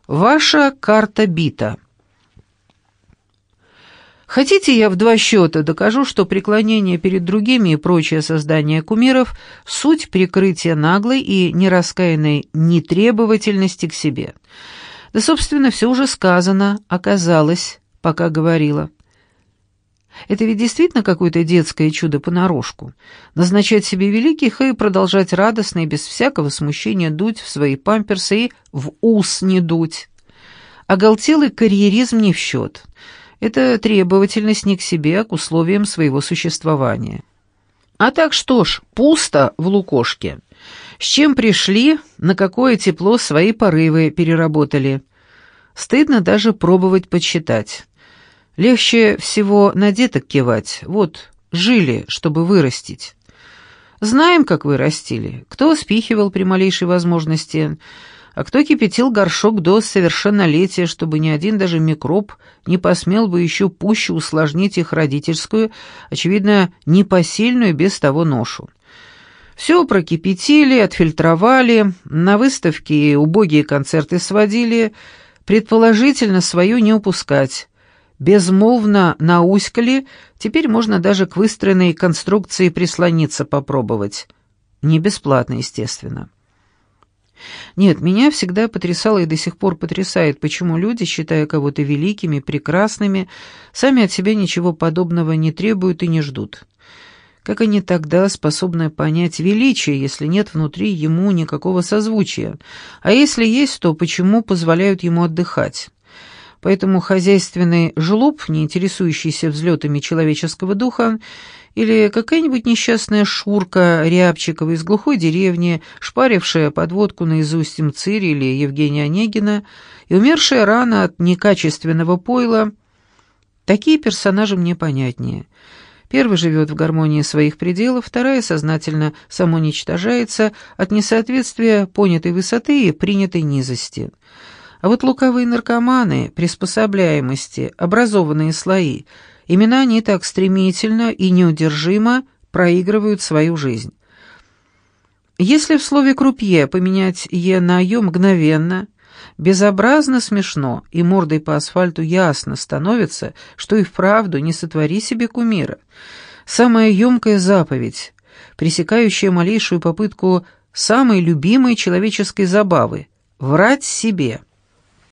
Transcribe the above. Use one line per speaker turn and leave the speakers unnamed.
Ваша карта бита. Хотите, я в два счета докажу, что преклонение перед другими и прочее создание кумиров — суть прикрытия наглой и нераскаянной нетребовательности к себе. Да, собственно, все уже сказано, оказалось, пока говорила. Это ведь действительно какое-то детское чудо понарошку. Назначать себе великих и продолжать радостно и без всякого смущения дуть в свои памперсы и в ус не дуть. Оголтелый карьеризм не в счет. Это требовательность не к себе, а к условиям своего существования. А так что ж, пусто в лукошке. С чем пришли, на какое тепло свои порывы переработали. Стыдно даже пробовать подсчитать. Легче всего на деток кивать. Вот, жили, чтобы вырастить. Знаем, как вы растили. Кто спихивал при малейшей возможности, а кто кипятил горшок до совершеннолетия, чтобы ни один даже микроб не посмел бы еще пуще усложнить их родительскую, очевидно, непосильную без того ношу. Все прокипятили, отфильтровали, на выставке убогие концерты сводили, предположительно свою не упускать. Безмолвно науськали, теперь можно даже к выстроенной конструкции прислониться попробовать. Не бесплатно, естественно. Нет, меня всегда потрясало и до сих пор потрясает, почему люди, считая кого-то великими, прекрасными, сами от себя ничего подобного не требуют и не ждут. Как они тогда способны понять величие, если нет внутри ему никакого созвучия? А если есть, то почему позволяют ему отдыхать? Поэтому хозяйственный жлоб, не интересующийся взлетами человеческого духа, или какая-нибудь несчастная Шурка Рябчикова из глухой деревни, шпарившая подводку наизусть Мцири или Евгения Онегина и умершая рано от некачественного пойла, такие персонажи мне понятнее. Первый живет в гармонии своих пределов, вторая сознательно самоуничтожается от несоответствия понятой высоты и принятой низости. А вот лукавые наркоманы, приспособляемости, образованные слои, именно они так стремительно и неудержимо проигрывают свою жизнь. Если в слове «крупье» поменять «е» на «ё» мгновенно, безобразно смешно, и мордой по асфальту ясно становится, что и вправду не сотвори себе кумира. Самая ёмкая заповедь, пресекающая малейшую попытку самой любимой человеческой забавы — врать себе.